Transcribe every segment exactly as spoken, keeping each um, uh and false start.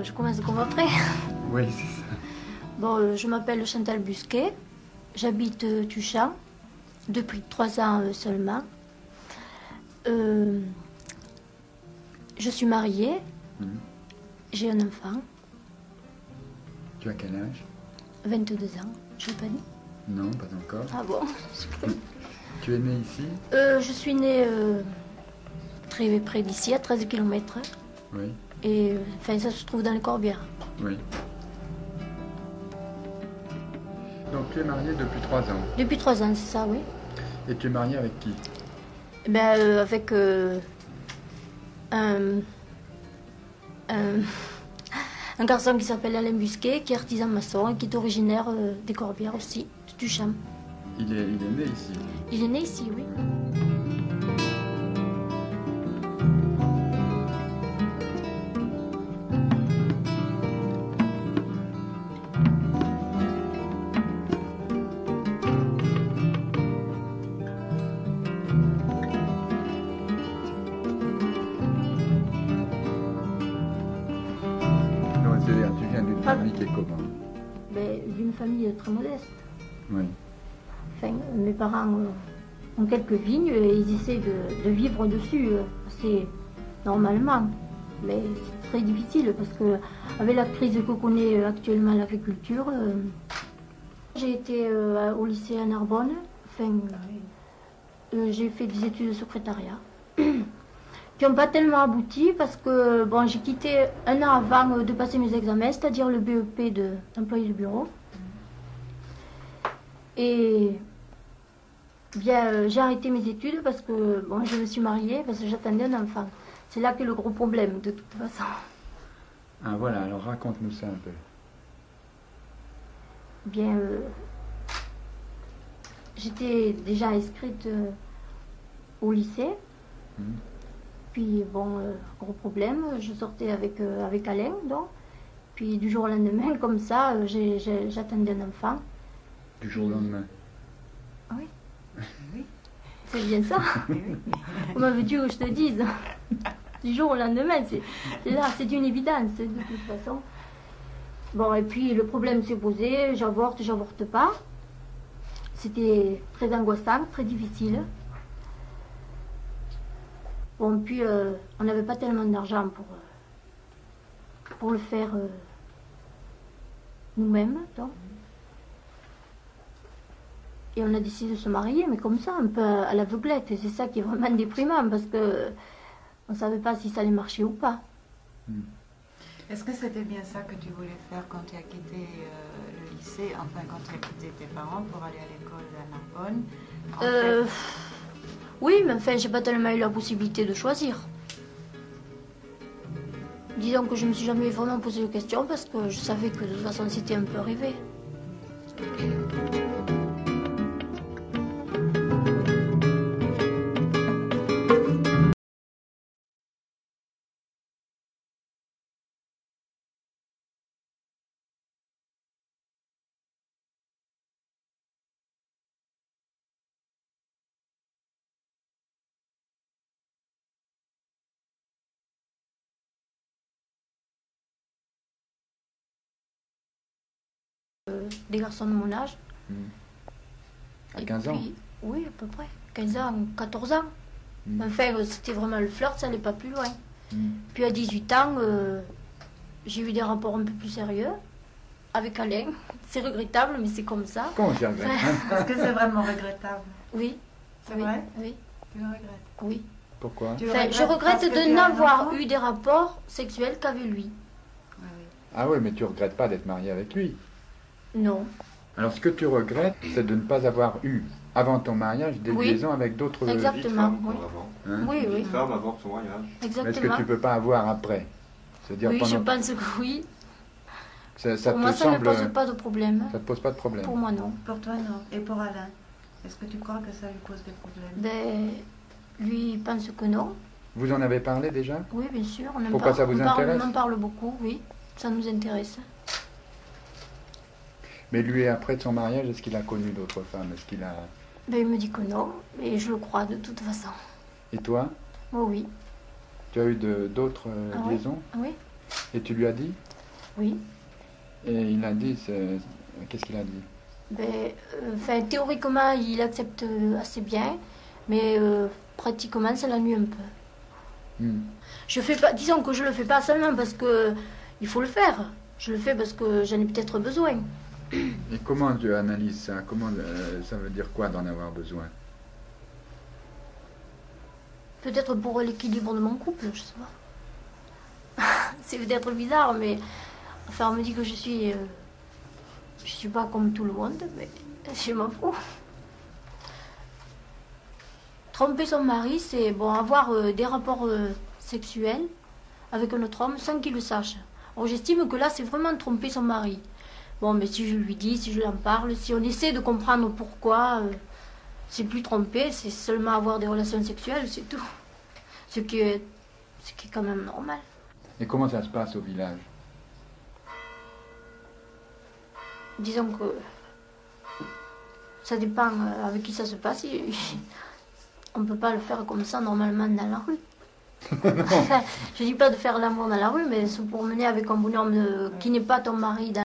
je commence comme après. Oui, c'est ça. Bon, euh, je m'appelle Chantal Busquet, j'habite euh, Tuchan, depuis trois ans euh, seulement. Euh, je suis mariée, Mmh. j'ai un enfant, Tu as quel âge? vingt-deux ans, je l'ai pas dit. Non, pas encore. Ah bon? Tu es né ici? euh, Je suis née euh, très près d'ici, à treize kilomètres. Oui. Et euh, enfin, ça se trouve dans les Corbières. Oui. Donc tu es mariée depuis trois ans. Depuis trois ans, c'est ça, oui. Et tu es mariée avec qui? Eh ben, euh, avec euh, un, un, un garçon qui s'appelle Alain Busquet, qui est artisan maçon et qui est originaire euh, des Corbières aussi, de Tuchan. Il est, il est né ici. Il est né ici, oui. Donc c'est-à-dire tu viens d'une Ah. famille qui est comment? Ben, d'une famille très modeste. Oui. Enfin, mes parents euh, ont quelques vignes et ils essaient de, de vivre dessus euh, assez normalement. Mais c'est très difficile parce que avec la crise que connaît actuellement l'agriculture, euh, j'ai été euh, au lycée à Narbonne. Enfin, euh, j'ai fait des études de secrétariat qui n'ont pas tellement abouti parce que bon, j'ai quitté un an avant de passer mes examens, c'est-à-dire le B E P de- d'employé de bureau. Et bien, euh, j'ai arrêté mes études parce que bon, je me suis mariée, parce que j'attendais un enfant. C'est là qu'est le gros problème, de toute façon. Ah voilà, alors raconte-nous ça un peu. Bien, euh, j'étais déjà inscrite euh, au lycée. Mmh. Puis, bon, euh, gros problème, je sortais avec, euh, avec Alain, donc. Puis, du jour au lendemain, comme ça, euh, j'ai- j'ai- j'attendais un enfant. Du jour au lendemain. Oui. Oui. C'est bien ça. Comment veux-tu que je te dise? Du jour au lendemain, c'est c'est là, c'est une évidence, de toute façon. Bon, et puis le problème s'est posé, j'avorte, j'avorte pas. C'était très angoissant, très difficile. Bon, puis euh, on n'avait pas tellement d'argent pour, euh, pour le faire euh, nous-mêmes, donc. Et on a décidé de se marier, mais comme ça, un peu à l'aveuglette. Et c'est ça qui est vraiment déprimant, parce que on ne savait pas si ça allait marcher ou pas. Mmh. Est-ce que c'était bien ça que tu voulais faire quand tu as quitté euh, le lycée, enfin quand tu as quitté tes parents pour aller à l'école à Narbonne? En Euh, fait, oui, mais enfin, j'ai pas tellement eu la possibilité de choisir. Disons que je me suis jamais vraiment posé de questions parce que je savais que de toute façon c'était un peu arrivé. Des garçons de mon âge. Mmh. À Et quinze ans? puis- Oui, à peu près. quinze ans, quatorze ans. Mmh. Enfin, euh, c'était vraiment le flirt, ça n'allait pas plus loin. Mmh. Puis à dix-huit ans, euh, j'ai eu des rapports un peu plus sérieux avec Alain. C'est regrettable, mais c'est comme ça. Comment je regrette, hein? est-ce que c'est vraiment regrettable? Oui. C'est oui, vrai? Oui. Tu le regrettes? Oui. Pourquoi? Tu le Enfin, je regrettes regrette parce que de tu as un n'avoir enfant? eu des rapports sexuels qu'avec lui. Oui, oui. Ah oui, mais tu regrettes pas d'être mariée avec lui. Non. Alors ce que tu regrettes, c'est de ne pas avoir eu, avant ton mariage, des Oui. liaisons avec d'autres... Exact. Une Exactement, vie de femme, oui. avant. Hein? Oui, Une vie oui. de femme avant son mariage. Mais est-ce Exactement. que tu peux pas avoir après? C'est-à-dire Oui, je pendant... pense que oui. Ça, ça Pour te moi, ça ne semble... pose pas de problème. Ça te pose pas de problème? Pour moi, non. Pour toi, non. Et pour Alain? Est-ce que tu crois que ça lui pose des problèmes? Ben, lui, il pense que non. Vous en avez parlé déjà? Oui, bien sûr. On en Pourquoi parle, ça vous on parle- intéresse? On en parle beaucoup, oui. Ça nous intéresse. Mais lui, après de son mariage, est-ce qu'il a connu d'autres femmes? Est-ce qu'il a... Ben, il me dit que non, et je le crois de toute façon. Et toi? Moi, oui. Tu as eu de- d'autres euh, Ah oui. liaisons? Oui. Et tu lui as dit? Oui. Et il a dit, c'est- qu'est-ce qu'il a dit? Ben, euh, enfin, théoriquement, il accepte euh, assez bien, mais euh, pratiquement, ça l'ennuie un peu. Hmm. Je fais pas, disons que je le fais pas seulement parce que il faut le faire. Je le fais parce que j'en ai peut-être besoin. Et comment tu analyses ça? Comment, euh, ça veut dire quoi d'en avoir besoin? Peut-être pour l'équilibre de mon couple, je sais pas. C'est peut-être bizarre, mais enfin, on me dit que je suis, euh, je suis pas comme tout le monde, mais je m'en fous. Tromper son mari, c'est bon, avoir euh, des rapports euh, sexuels avec un autre homme sans qu'il le sache. Alors j'estime que là, c'est vraiment tromper son mari. Bon, mais si je lui dis, si je lui en parle, si on essaie de comprendre pourquoi, euh, c'est plus tromper, c'est seulement avoir des relations sexuelles, c'est tout. Ce qui est, ce qui est quand même normal. Et comment ça se passe au village? Disons que ça dépend euh, avec qui ça se passe. Il- On ne peut pas le faire comme ça normalement dans la rue. Enfin, je dis pas de faire l'amour dans la rue, mais se promener avec un bonhomme euh, qui n'est pas ton mari dans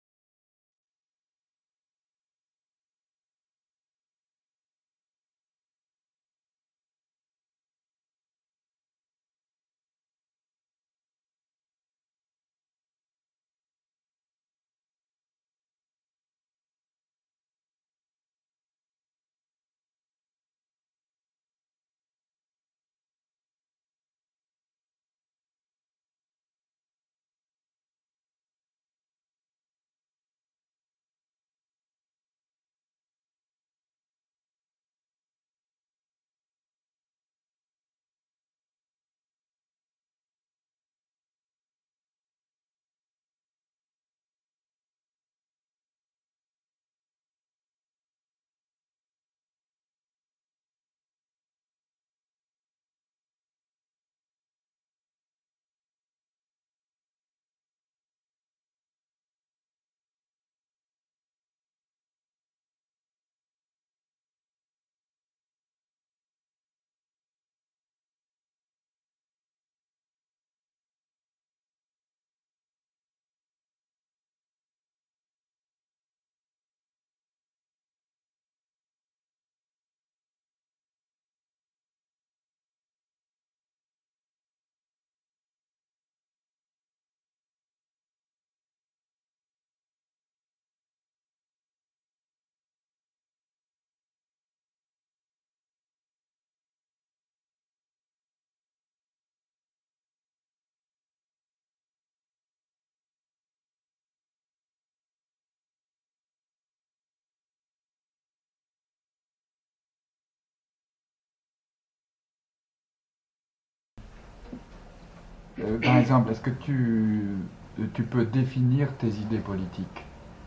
Euh, par exemple, est-ce que tu, tu peux définir tes idées politiques?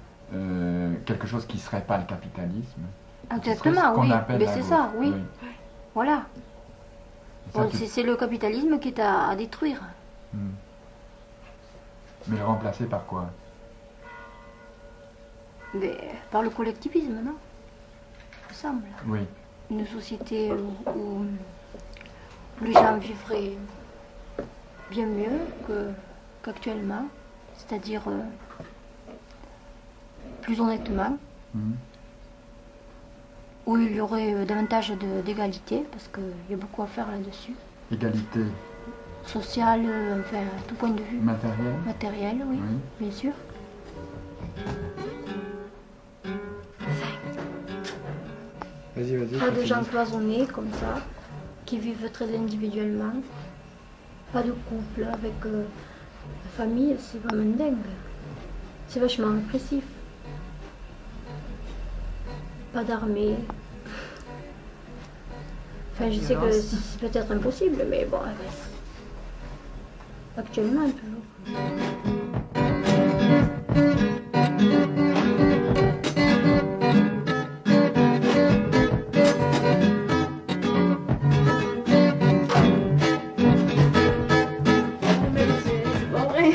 Euh, quelque chose qui ne serait pas le capitalisme? Qui serait ce exactement, qu'on oui. appelle Mais la c'est gauche. ça, oui. Voilà. Et ça, Bon, tu- c'est c'est le capitalisme qui est à, à détruire. Hmm. Mais le remplacer par quoi? Mais par le collectivisme, non? Il me semble. Oui. Une société où, où les gens vivraient bien mieux que, qu'actuellement, c'est-à-dire euh, plus honnêtement, Hmm. où il y aurait euh, davantage de- d'égalité, parce qu'il y a beaucoup à faire là-dessus, Égalité sociale, euh, enfin, à tout point de vue, matérielle? matériel, oui, Oui. bien sûr. Vas-y, vas-y. Pas de continue. gens cloisonnés comme ça, qui vivent très individuellement. Pas de couple avec euh, la famille, c'est vraiment dingue. C'est vachement répressif. Pas d'armée. Enfin, je sais que Violence. c'est peut-être impossible, mais bon, ouais, actuellement toujours. Mais c'est c'est pas vrai.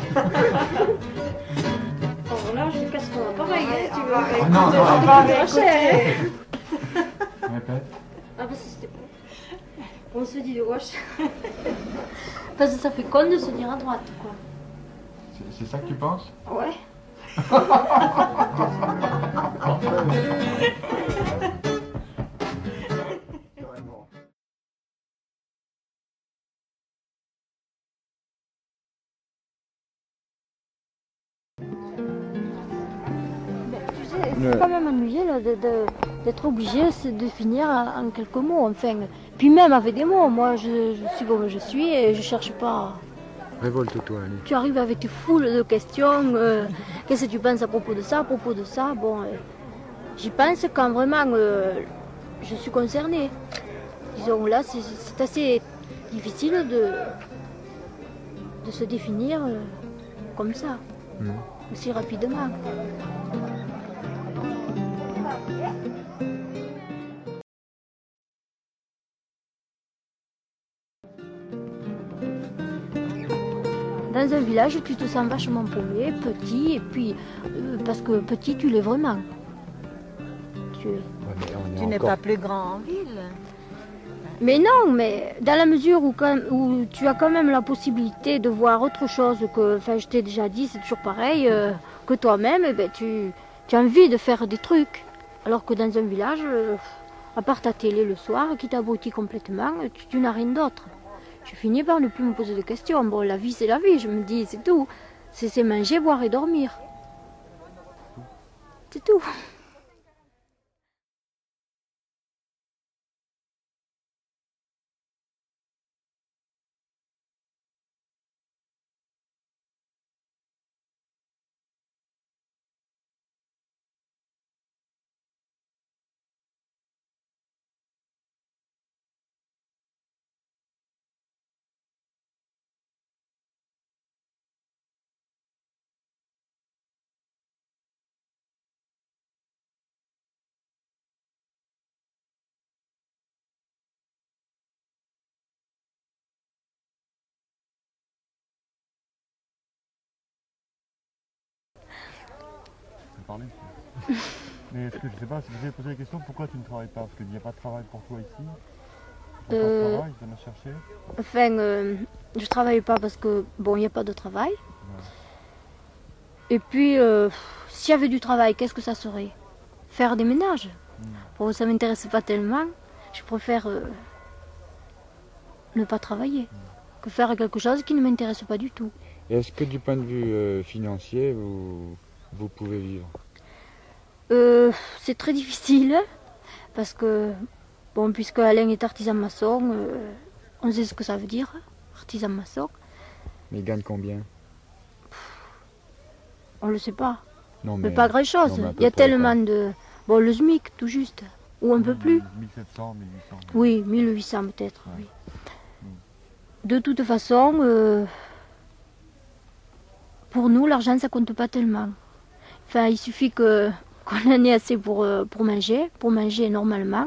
Alors là, je casse ton appareil, hein, tu vois. Ah non, non, On va cher. Répète. Ah bah c'était bon. On se dit de gauche. Parce que ça fait con de se dire à droite, quoi. C'est- C'est ça que tu penses? Ouais. C'est quand même ennuyé là, de, de, d'être obligé de finir en quelques mots. Enfin, puis même avec des mots, moi je, je suis comme je suis et je cherche pas. Révolte-toi, allez. Tu arrives avec foule de questions. Euh, Qu'est-ce que tu penses à propos de ça, à propos de ça? Bon, euh, j'y pense quand vraiment euh, je suis concernée. Disons là, c'est c'est assez difficile de, de se définir euh, comme ça, Mmh. aussi rapidement. Dans un village, tu te sens vachement paumé, petit, et puis, euh, parce que petit, tu l'es vraiment. Tu, Ouais, mais on est Tu n'es encore- pas plus grand en ville. Mais non, mais dans la mesure où, quand, où tu as quand même la possibilité de voir autre chose que, enfin je t'ai déjà dit, c'est toujours pareil, euh, que toi-même, eh ben, tu, tu as envie de faire des trucs. Alors que dans un village, euh, à part ta télé le soir, qui t'abrutit complètement, tu, tu n'as rien d'autre. Je finis par ne plus me poser de questions. Bon, la vie c'est la vie, je me dis, c'est tout. C'est c'est manger, boire et dormir. C'est tout. Parler. Mais est-ce que je sais pas, si vous avez posé la question, pourquoi tu ne travailles pas? Parce qu'il n'y a pas de travail pour toi ici. Tu n'as Euh, pas de travail, tu viens de chercher. Enfin, euh, je travaille pas parce que, bon, il n'y a pas de travail. Et puis, euh, s'il y avait du travail, qu'est-ce que ça serait? Faire des ménages. Mm. Bon, ça ne m'intéresse pas tellement. Je préfère euh, ne pas travailler que faire quelque chose qui ne m'intéresse pas du tout. Et est-ce que du point de vue euh, financier, vous, vous pouvez vivre? Euh, c'est très difficile parce que, bon, puisque Alain est artisan maçon, euh, on sait ce que ça veut dire, artisan maçon. Mais il gagne combien? On ne le sait pas. Non, Mais pas grand-chose. non, mais à Il y a peu près, tellement quoi. de... Bon, le SMIC, tout juste. Ou un peu plus. mille sept cents, mille huit cents. Oui, mille huit cents peut-être, Ouais. oui. De toute façon, euh, pour nous, l'argent, ça compte pas tellement. Enfin, il suffit que qu'on en ait assez pour, euh, pour manger, pour manger normalement.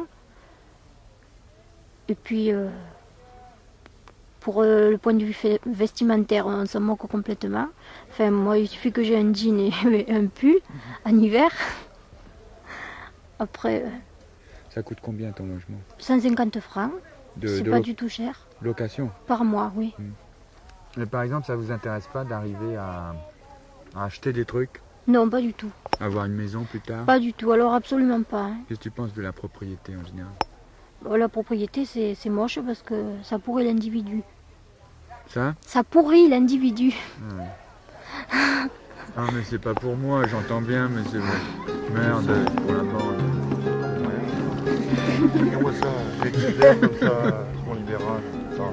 Et puis, euh, pour euh, le point de vue fait- vestimentaire, on s'en moque complètement. Enfin, moi, il suffit que j'ai un jean et un pull en hiver. Après, euh, Ça coûte combien ton logement? cent cinquante francs, De, c'est de pas lo- du tout cher. location? Par mois, oui. Mais par exemple, ça vous intéresse pas d'arriver à, à acheter des trucs, Non, pas du tout. avoir une maison plus tard? Pas du tout, alors absolument pas. hein. Qu'est-ce que tu penses de la propriété en général? Bon, la propriété, c'est c'est moche parce que ça pourrit l'individu. Ça? Ça pourrit l'individu. Ah, ouais. Ah, mais c'est pas pour moi, j'entends bien, mais c'est vrai. Merde, pour la bande. Regarde-moi ça, j'ai des idées comme ça, Front libéral, ça.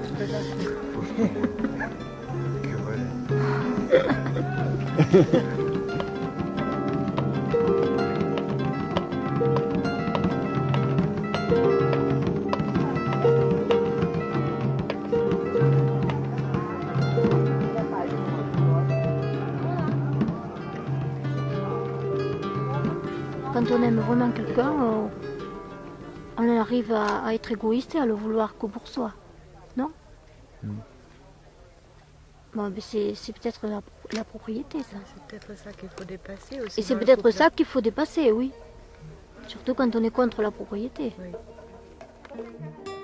Curé. Quand on aime vraiment quelqu'un, on, on arrive à, à être égoïste et à le vouloir que pour soi. Non Mm. Bon, ben c'est c'est peut-être la, la propriété, ça. C'est peut-être ça qu'il faut dépasser aussi. Et c'est dans le peut-être couple. ça qu'il faut dépasser, oui. Surtout quand on est contre la propriété. Oui.